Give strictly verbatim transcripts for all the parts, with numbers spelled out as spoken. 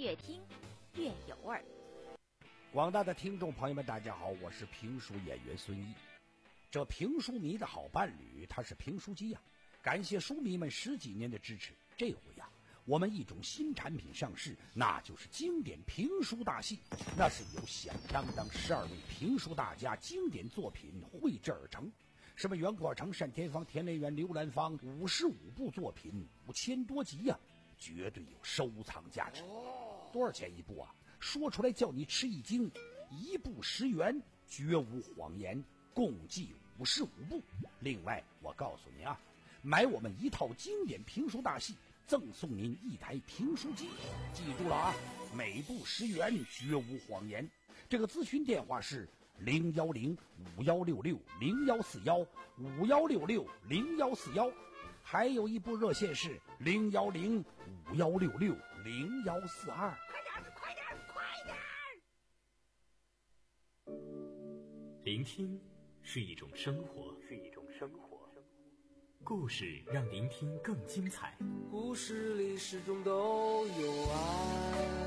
越听越有味儿。 广大的听众朋友们，大家好，我是评书演员孙毅。这评书迷的好伴侣，他是评书机呀、啊！感谢书迷们十几年的支持。这回呀、啊，我们一种新产品上市，那就是经典评书大戏。那是由响当当十二位评书大家经典作品绘制而成。什么袁国成、单田芳、田连元、刘兰芳，五十五部作品，五千多集呀、啊，绝对有收藏价值。多少钱一部啊？说出来叫你吃一惊，一部十元，绝无谎言，共计五十五部。另外，我告诉您啊，买我们一套经典评书大戏，赠送您一台评书机。记住了啊，每部十元，绝无谎言。这个咨询电话是零幺零五幺六六零幺四幺五幺六六零幺四幺，还有一部热线是零幺零五幺六六零幺四二。 快点，快点！ 聆听是一种生活，是一种生活。故事让聆听更精彩。 故事里始终都有爱。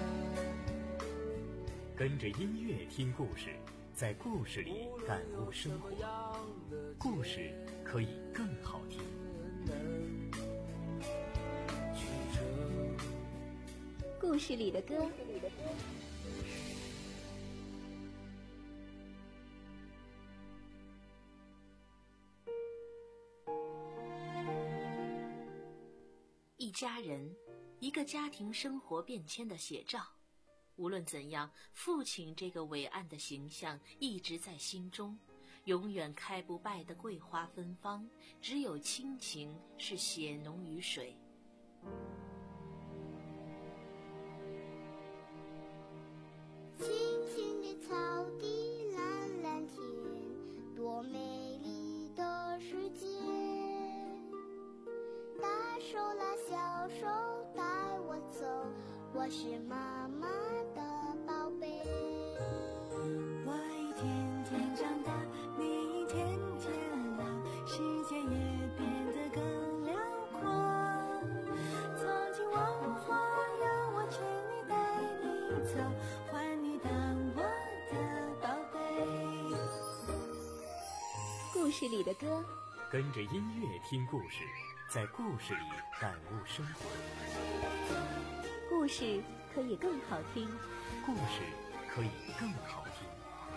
跟着音乐听故事，在故事里感悟生活。故事可以更好听。 故事里的歌。一家人，一个家庭生活变迁的写照。无论怎样，父亲这个伟岸的形象一直在心中，永远开不败的桂花芬芳，只有亲情是血浓于水。 青青的草地，蓝蓝天，多美丽的世界。大手拉小手带我走，我是妈妈的宝贝。 我一天天长大，你一天天老，世界也变得更辽阔。从今往后有我牵你带你走，换你当我的宝贝。 故事里的歌， 跟着音乐听故事，在故事里感悟生活。 故事可以更好听， 故事可以更好听。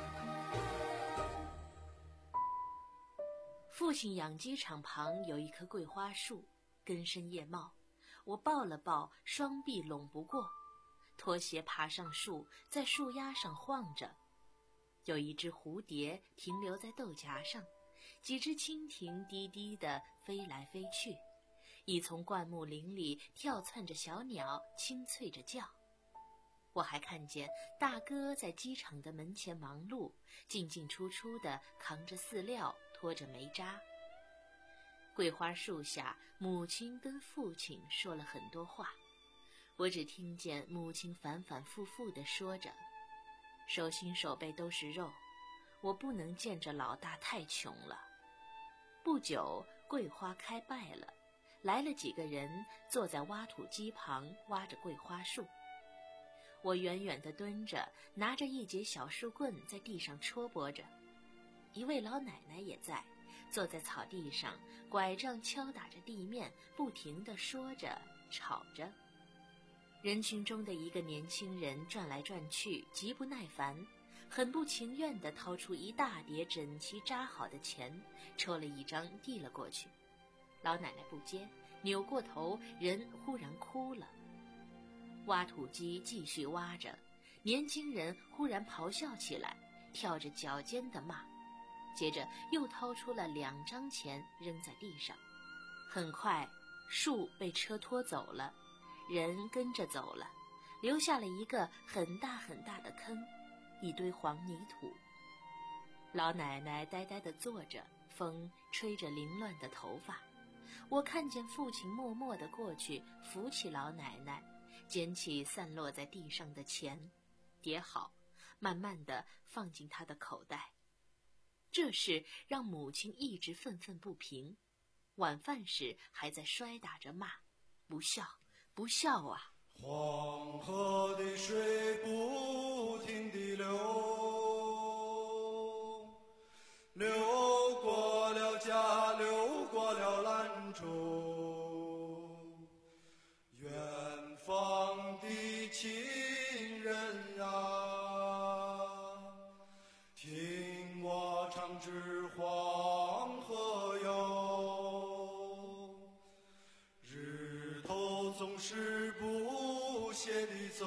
父亲养鸡场旁有一棵桂花树，根深叶茂，我抱了抱，双臂拢不过，拖鞋爬上树，在树丫上晃着。有一只蝴蝶停留在豆荚上，几只蜻蜓低低地飞来飞去，一丛灌木林里跳窜着小鸟，清脆着叫。我还看见大哥在鸡场的门前忙碌，进进出出地扛着饲料，拖着煤渣。桂花树下，母亲跟父亲说了很多话，我只听见母亲反反复复地说着，手心手背都是肉，我不能见着老大太穷了。不久，桂花开败了，来了几个人，坐在挖土机旁挖着桂花树。我远远地蹲着，拿着一截小树棍在地上戳拨着。一位老奶奶也在，坐在草地上，拐杖敲打着地面，不停地说着吵着。人群中的一个年轻人转来转去，极不耐烦，很不情愿地掏出一大叠整齐扎好的钱，抽了一张递了过去。老奶奶不接，扭过头，人忽然哭了。挖土机继续挖着，年轻人忽然咆哮起来，跳着脚尖的骂，接着又掏出了两张钱扔在地上。很快，树被车拖走了，人跟着走了，留下了一个很大很大的坑，一堆黄泥土。老奶奶呆呆地坐着，风吹着凌乱的头发。我看见父亲默默地过去，扶起老奶奶，捡起散落在地上的钱，叠好，慢慢地放进她的口袋。这事让母亲一直愤愤不平，晚饭时还在摔打着骂，不孝，不孝啊！ 黄河的是不懈地走，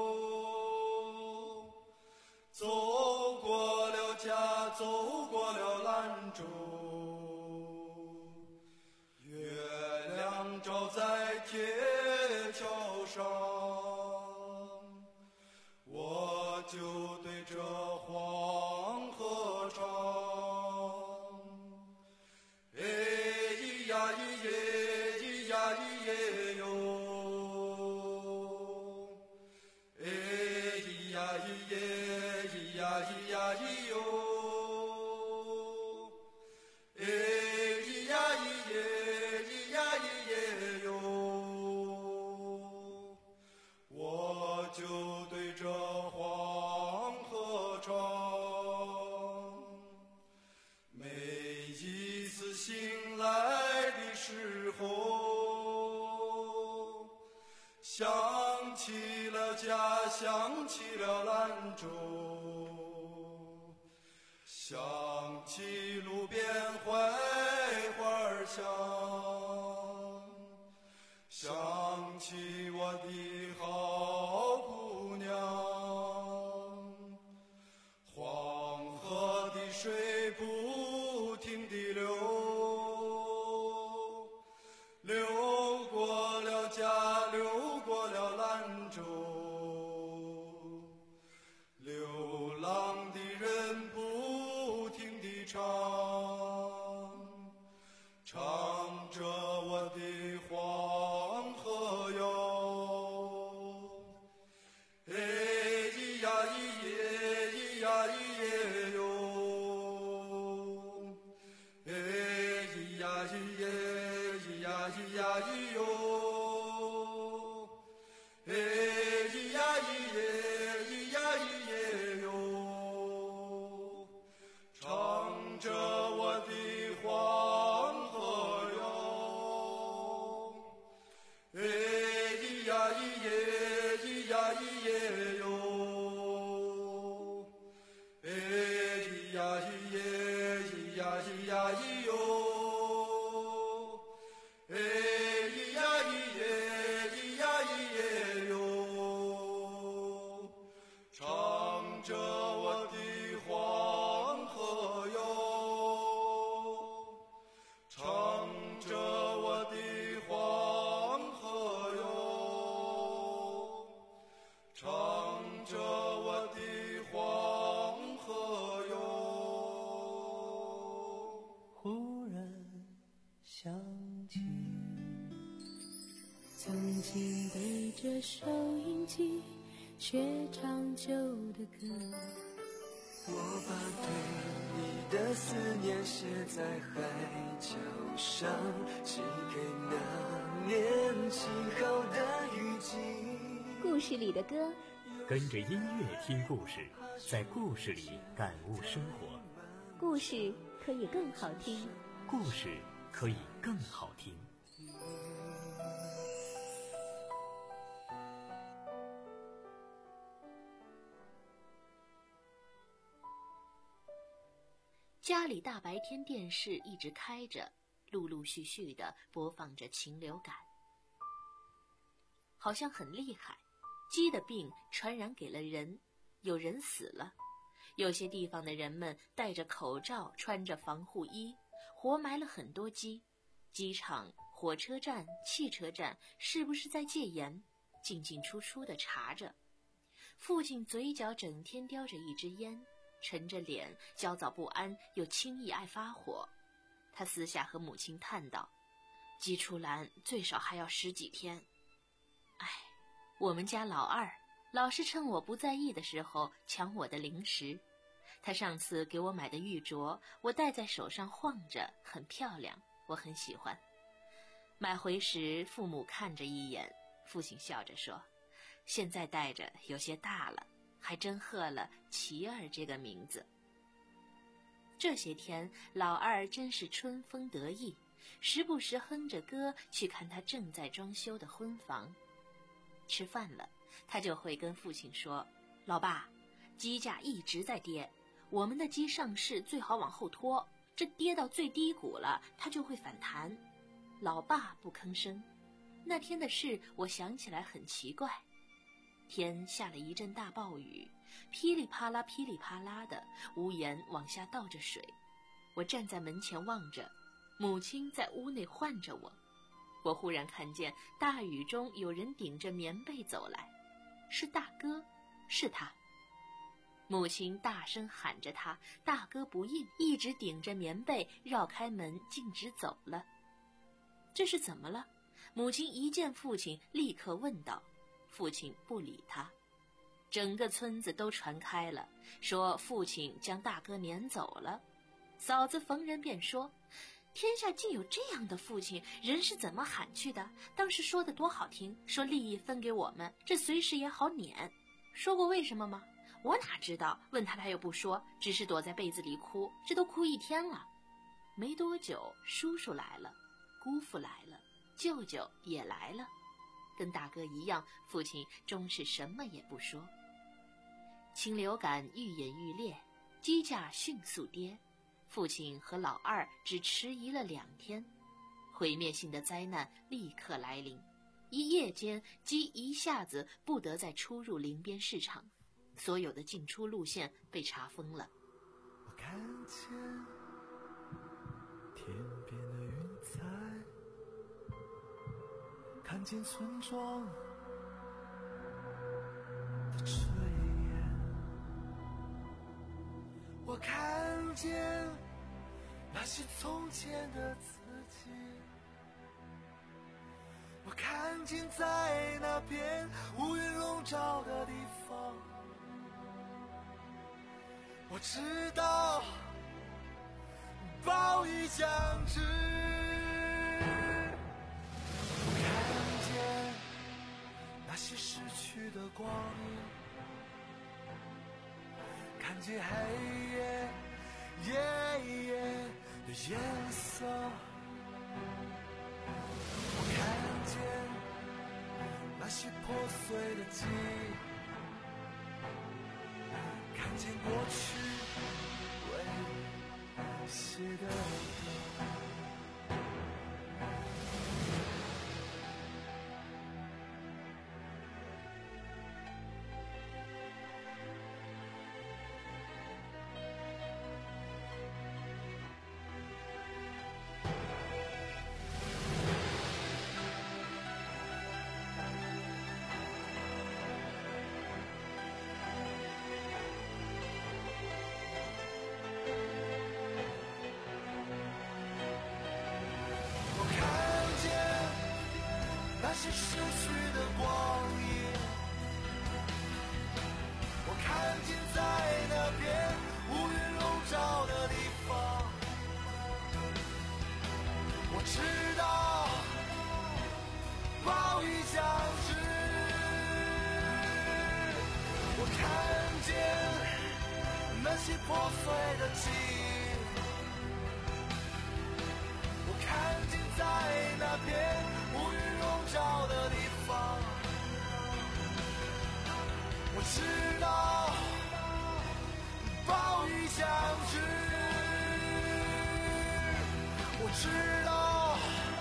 走过了家，走过了兰州，月亮照在铁桥上，我就对着黄河唱，哎咿呀咿耶，咿呀咿耶哟，哎咿呀咿耶，咿呀咿呀咿哟，哎咿呀咿耶，咿呀咿耶哟，我就对着黄河唱，每一次醒来的时候，想起了家，想起了兰州，想起路边槐花香，想起我的好姑娘，黄河的水不停地流，流过了家，流过了兰州，流浪的人不停地唱，唱着我的黄河哟，哎咿呀咿耶，咿呀咿耶哟，哎咿呀咿耶，咿呀咿呀咿哟，哎咿呀咿耶，咿呀咿耶哟，唱着我的黄河哟，哎咿呀咿耶，咿呀咿耶哟，哎咿呀咿耶，咿呀咿呀咿哟，哎咿呀咿耶，咿呀咿耶哟，唱着我的黄河哟，唱着我的黄河哟，唱着我的黄河哟。 忽然想起， 曾经对着收音机学唱旧的歌， 我把对你的思念写在海角上，寄给那年轻好的雨季。 故事里的歌， 跟着音乐听故事，在故事里感悟生活。 故事可以更好听， 故事可以更好听。 家里大白天电视一直开着，陆陆续续地播放着禽流感，好像很厉害，鸡的病传染给了人，有人死了，有些地方的人们戴着口罩，穿着防护衣，活埋了很多鸡。机场、火车站、汽车站是不是在戒严？进进出出地查着。父亲嘴角整天叼着一支烟，沉着脸，焦躁不安，又轻易爱发火。他私下和母亲叹道：鸡出栏最少还要十几天。唉，我们家老二老是趁我不在意的时候抢我的零食。他上次给我买的玉镯，我戴在手上晃着，很漂亮，我很喜欢。买回时父母看着一眼，父亲笑着说：现在戴着有些大了，还真贺了琪儿这个名字。这些天老二真是春风得意，时不时哼着歌去看他正在装修的婚房。吃饭了，他就会跟父亲说：老爸，鸡价一直在跌，我们的鸡上市最好往后拖，这跌到最低谷了，它就会反弹。老爸不吭声， 那天的事我想起来很奇怪。天下了一阵大暴雨，噼里啪啦噼里啪啦的，屋檐往下倒着水。我站在门前望着，母亲在屋内唤着我。我忽然看见大雨中有人顶着棉被走来，是大哥，是他。母亲大声喊着他，大哥不应，一直顶着棉被绕开门径直走了。这是怎么了？母亲一见父亲立刻问道。父亲不理他。整个村子都传开了，说父亲将大哥撵走了。嫂子逢人便说，天下竟有这样的父亲，人是怎么喊去的？当时说的多好听，说利益分给我们，这随时也好撵。说过为什么吗？我哪知道，问他他又不说，只是躲在被子里哭，这都哭一天了。没多久，叔叔来了，姑父来了，舅舅也来了，跟大哥一样，父亲终是什么也不说。禽流感愈演愈烈，鸡价迅速跌，父亲和老二只迟疑了两天，毁灭性的灾难立刻来临。一夜间，鸡一下子不得再出入林边市场，所有的进出路线被查封了。 我看见天边的云彩，看见村庄的炊烟，我看见那些从前的自己，我看见在那片乌云笼罩的地方，我知道暴雨将至，我看见那些逝去的光阴，看见黑夜夜夜的颜色，我看见那些破碎的记忆，看见过去为写的歌。那些逝去的光阴，我看见在那片乌云笼罩的地方，我知道暴雨将至，我看见那些破碎的记忆，我看见在那片乌云笼罩的地方，我知道暴雨将至，我知道。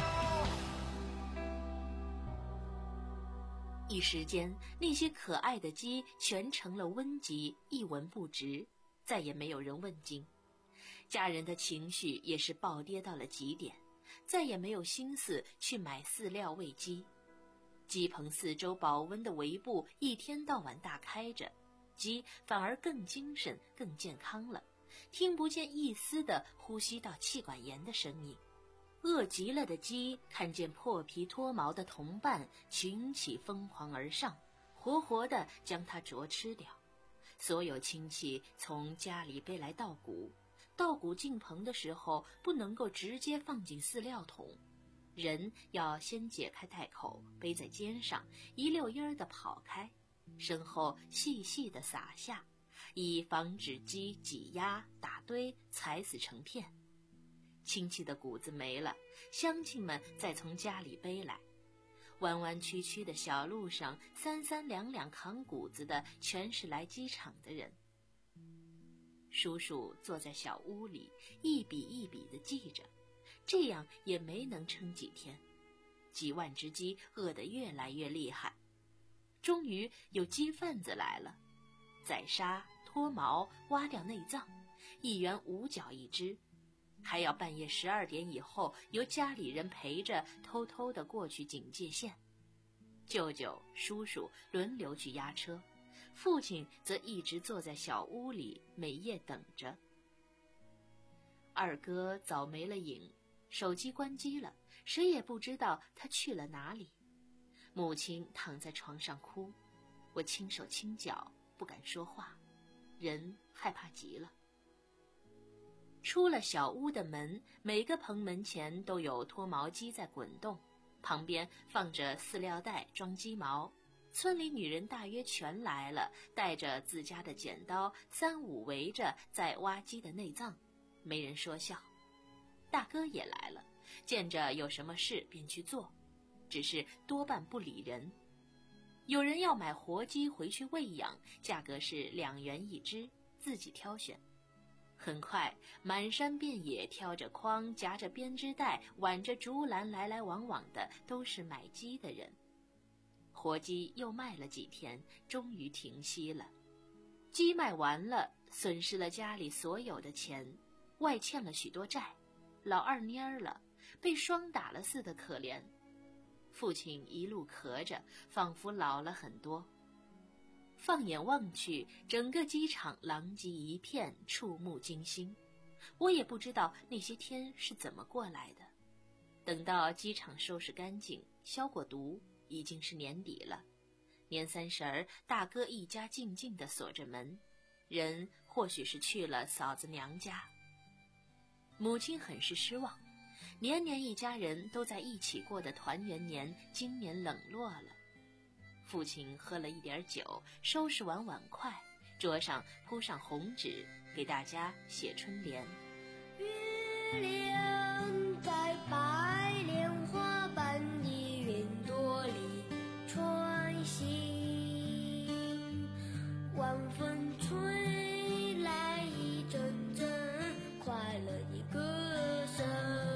一时间，那些可爱的鸡全成了瘟疾，一文不值，再也没有人问津。家人的情绪也是暴跌到了极点，再也没有心思去买饲料喂鸡。鸡棚四周保温的围布一天到晚大开着，鸡反而更精神更健康了，听不见一丝的呼吸道气管炎的声音。饿极了的鸡看见破皮脱毛的同伴，群起疯狂而上，活活地将它啄吃掉。所有亲戚从家里背来稻谷，稻谷进棚的时候不能够直接放进饲料桶，人要先解开袋口，背在肩上，一溜烟儿地跑开，身后细细地撒下，以防止鸡挤压打堆踩死成片。亲戚的谷子没了，乡亲们再从家里背来，弯弯曲曲的小路上，三三两两扛谷子的全是来鸡场的人。叔叔坐在小屋里，一笔一笔地记着，这样也没能撑几天。 几万只鸡饿得越来越厉害。终于有鸡贩子来了，宰杀、脱毛、挖掉内脏，一元五角一只，还要半夜十二点以后由家里人陪着偷偷地过去警戒线。舅舅、叔叔轮流去押车，父亲则一直坐在小屋里每夜等着。二哥早没了影，手机关机了，谁也不知道他去了哪里。母亲躺在床上哭，我轻手轻脚，不敢说话，人害怕极了。出了小屋的门，每个棚门前都有脱毛机在滚动，旁边放着饲料袋装鸡毛。村里女人大约全来了，带着自家的剪刀，三五围着在挖鸡的内脏，没人说笑。大哥也来了，见着有什么事便去做，只是多半不理人。有人要买活鸡回去喂养，价格是两元一只，自己挑选。很快，满山遍野挑着筐，夹着编织袋，挽着竹篮，来来往往的都是买鸡的人。活鸡又卖了几天，终于停息了。鸡卖完了，损失了家里所有的钱，外欠了许多债，老二蔫儿了，被霜打了似的可怜。父亲一路咳着，仿佛老了很多。放眼望去，整个机场狼藉一片，触目惊心。我也不知道那些天是怎么过来的。等到机场收拾干净，消过毒，已经是年底了。年三十儿，大哥一家静静地锁着门，人或许是去了嫂子娘家。母亲很是失望，年年一家人都在一起过的团圆年，今年冷落了。父亲喝了一点酒，收拾完碗筷，桌上铺上红纸，给大家写春联。 月亮在白莲花般的云朵里穿行，晚风吹来一阵阵快乐的歌声。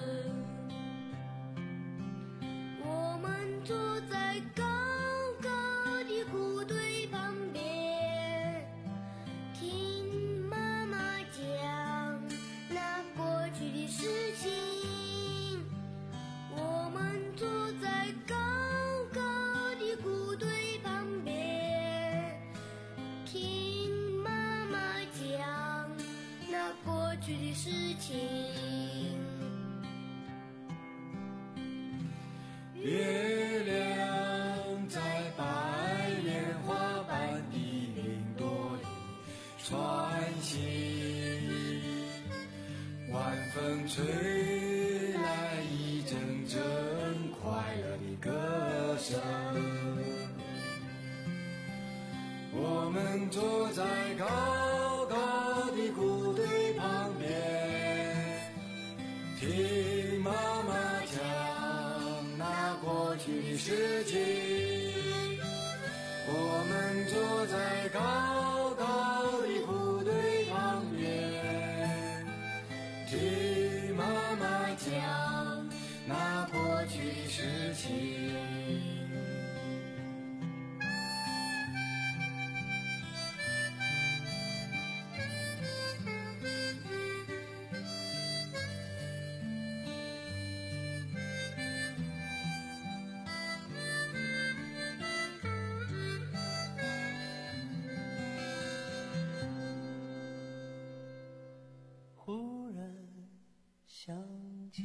我们坐在高高的谷堆旁边，听妈妈讲那过去的事情。我们坐在高高的谷堆旁边，听妈妈讲那过去的事情。 月亮在白莲花般的云朵里穿行，晚风吹来一阵阵快乐的歌声。我们坐在高高的谷堆旁边，听妈妈讲那过去的事情。我们坐在高高的谷堆旁边，听妈妈讲那过去的事情。忽然想起，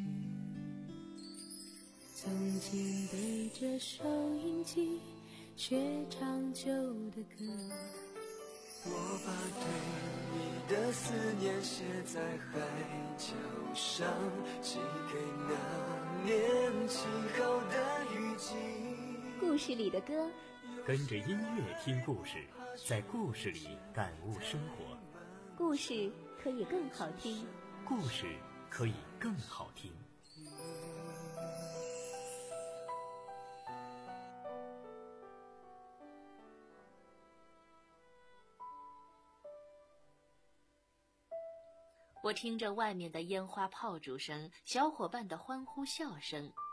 曾经对着收音机学唱旧的歌， 我把对你的思念写在海角上，寄给那年轻好的雨季。 故事里的歌， 跟着音乐听故事，在故事里感悟生活。 故事可以更好听。 故事可以更好听。 我听着外面的烟花炮竹声，小伙伴的欢呼笑声，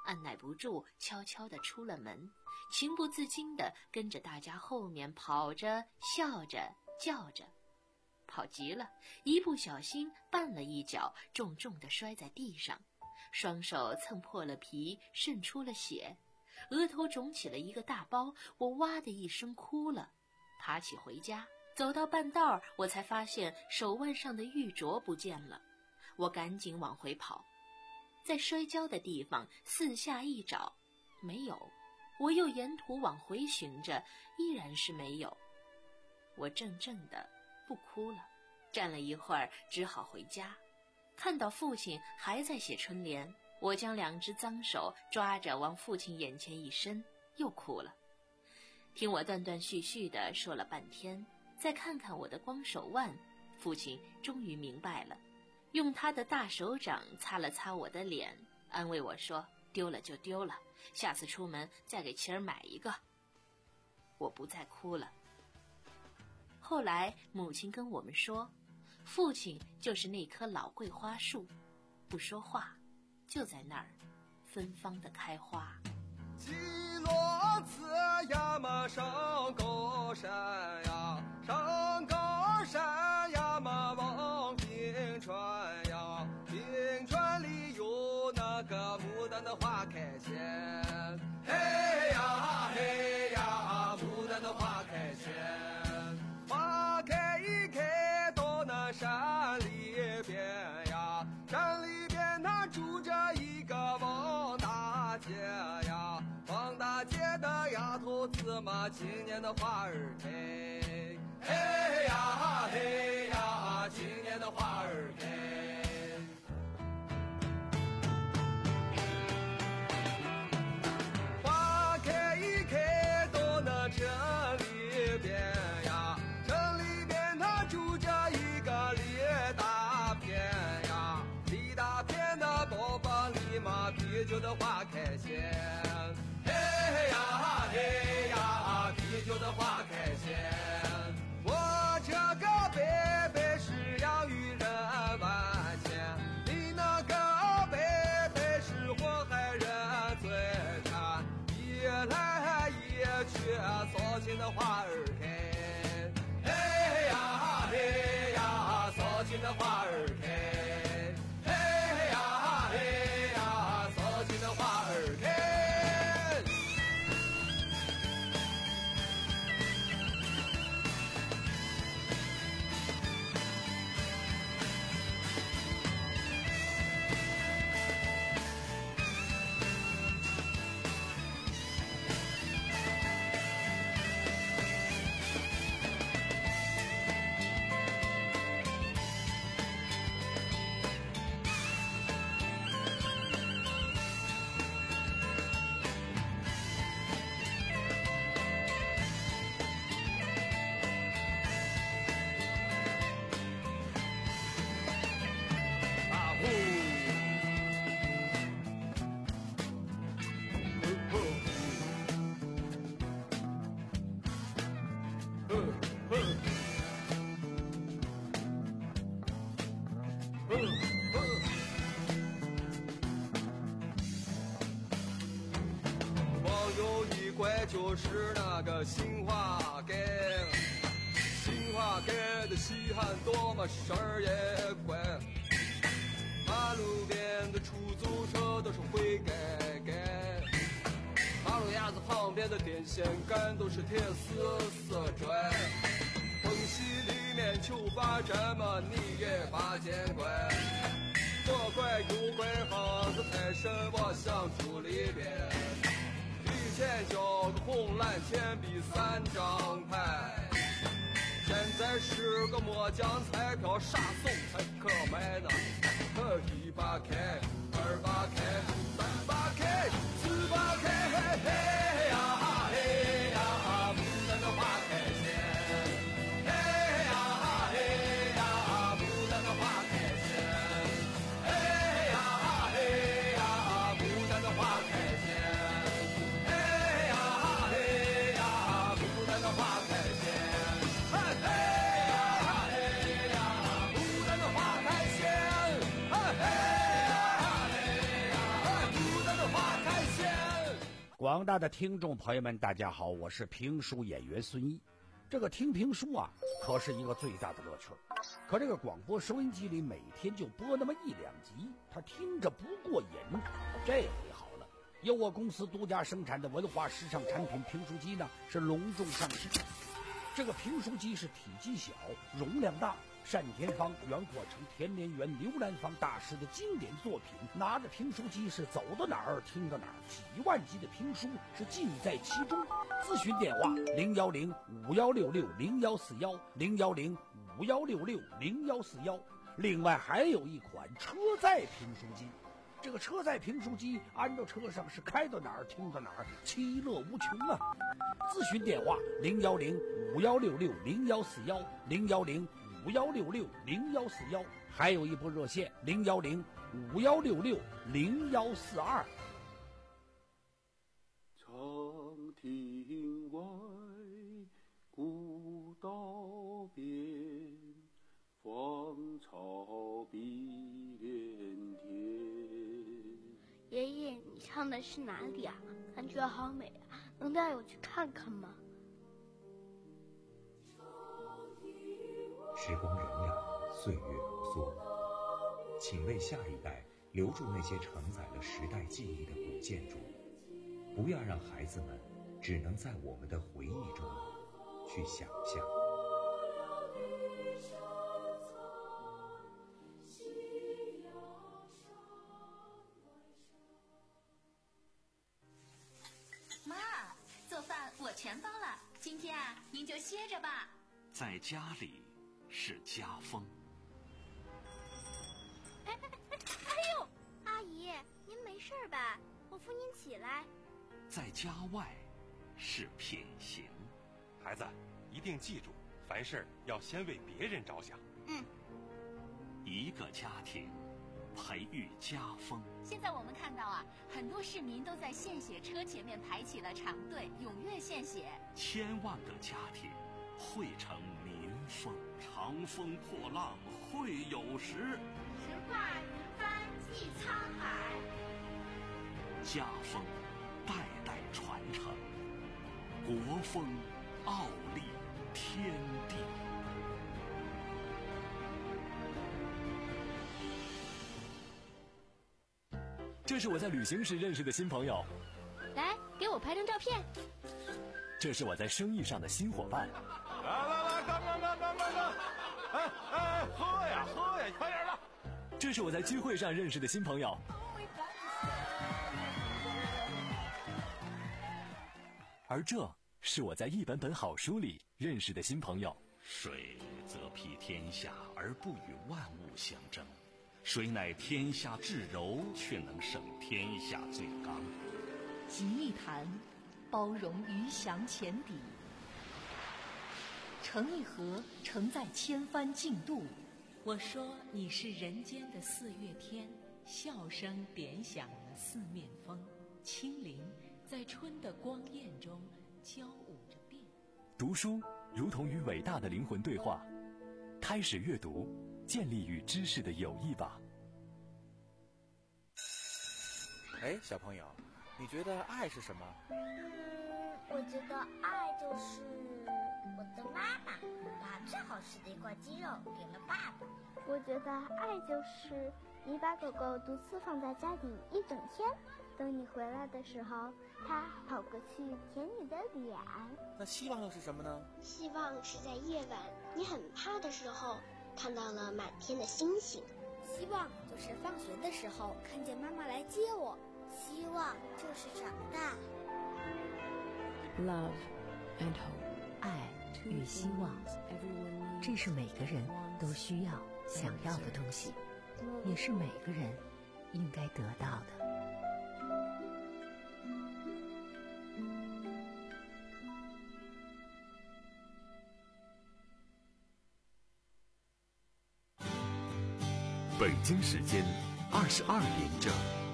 按耐不住，悄悄地出了门，情不自禁地跟着大家后面跑着、笑着、叫着。跑急了，一不小心绊了一脚，重重地摔在地上，双手蹭破了皮，渗出了血，额头肿起了一个大包，我哇的一声哭了，爬起回家。走到半道，我才发现手腕上的玉镯不见了，我赶紧往回跑，在摔跤的地方四下一找，没有。我又沿途往回寻着，依然是没有。我怔怔的不哭了，站了一会儿，只好回家。看到父亲还在写春联，我将两只脏手抓着往父亲眼前一伸，又哭了。听我断断续续地说了半天，再看看我的光手腕，父亲终于明白了，用他的大手掌擦了擦我的脸，安慰我说：“丢了就丢了，下次出门再给琪儿买一个。”我不再哭了。后来母亲跟我们说，父亲就是那棵老桂花树，不说话，就在那儿芬芳的开花。 几落子呀嘛上高山呀，上高山呀嘛望冰川呀，冰川里有那个牡丹的花开前，嘿呀嘿呀，牡丹的花开前，花开一开到那山里边呀，山里边那住着一个王大姐呀，王大姐的丫头子嘛，今年的花儿开，嘿呀嘿呀，今年的花儿开。花开一开到那城里边呀，城里边它住着一个李大偏呀，李大偏的包房里嘛，啤酒的花开前，嘿呀嘿呀，啤酒的花开前。我这个伯伯是养育人万千，你那个伯伯是祸害人最惨，一来一去扫兴的花儿开，嘿呀嘿呀，扫兴的花儿开，嘿呀嘿呀，扫兴的花儿开。光有一怪就是那个新华街，新华街的稀罕多嘛，事儿也怪，马路边的出租车都是灰盖盖，马路牙子旁边的电线杆都是铁丝丝拽，缝隙里面就把这么你也把见怪，左拐右拐巷子太深，我想住里边，以前交个红蓝钱币三张牌，现在是个末奖彩票，啥送才可买呢？一把开，二把开，三把开，四把开，嘿嘿呀嘿呀，牡丹的花开前，嘿呀嘿呀，牡丹的花开前，嘿呀嘿呀，牡丹的花开前，嘿呀嘿呀，牡丹的花开前，嘿呀嘿呀，牡丹的花开前，嘿呀嘿呀。 广大的听众朋友们，大家好，我是评书演员孙一。这个听评书啊，可是一个最大的乐趣。可这个广播收音机里每天就播那么一两集，他听着不过瘾。这回好了，由我公司独家生产的文化时尚产品评书机呢，是隆重上市。这个评书机是体积小，容量大，单田芳、袁阔成、田连元、刘兰芳大师的经典作品，拿着评书机是走到哪儿听到哪儿，几万集的评书是尽在其中。咨询电话零幺零五幺六六零幺四幺零幺零五幺六六零幺四幺。另外还有一款车载评书机，这个车载评书机安到车上是开到哪儿听到哪儿，其乐无穷啊！咨询电话零幺零五幺六六零幺四幺零幺零五幺六六零幺四幺，还有一部热线零幺零五幺六六零幺四二。 长亭外，古道边，芳草碧连天。 爷爷，你唱的是哪里啊？感觉好美啊，能带我去看看吗？ 时光荏苒，岁月如梭，请为下一代留住那些承载了时代记忆的古建筑，不要让孩子们只能在我们的回忆中去想象。 妈，做饭我全包了，今天啊，您就歇着吧。 在家里是家风。 哎哎哎哎呦，阿姨，您没事吧？我扶您起来。 在家外是品行。 孩子，一定记住，凡事要先为别人着想。 嗯。 一个家庭培育家风。 现在我们看到啊，很多市民都在献血车前面排起了长队，踊跃献血。 千万个家庭汇成民风，长风破浪会有时， 直挂云帆济沧海。 家风代代传承，国风傲立天地。 这是我在旅行时认识的新朋友， 来给我拍张照片。 这是我在生意上的新伙伴。 来来来，干干干干干干！哎哎，喝呀喝呀，快点的！ 这是我在聚会上认识的新朋友。而这是我在一本本好书里认识的新朋友。 水则披天下而不与万物相争，水乃天下至柔，却能胜天下最刚。 集一坛，包容鱼翔浅底；盛一盒，承载千帆竞渡。 我说你是人间的四月天，笑声点响了四面风，清灵在春的光艳中交舞着变。 读书如同与伟大的灵魂对话，开始阅读，建立与知识的友谊吧。 哎，小朋友，你觉得爱是什么？ 嗯，我觉得爱就是我的妈妈把最好吃的一块鸡肉给了爸爸。 我觉得爱就是你把狗狗独自放在家里一整天，等你回来的时候，它跑过去舔你的脸。 那希望又是什么呢？ 希望是在夜晚你很怕的时候，看到了满天的星星。 希望就是放学的时候看见妈妈来接我。希望就是长大。 Love and hope， 爱与希望，这是每个人都需要、想要的东西，也是每个人应该得到的。 北京时间二十二点整。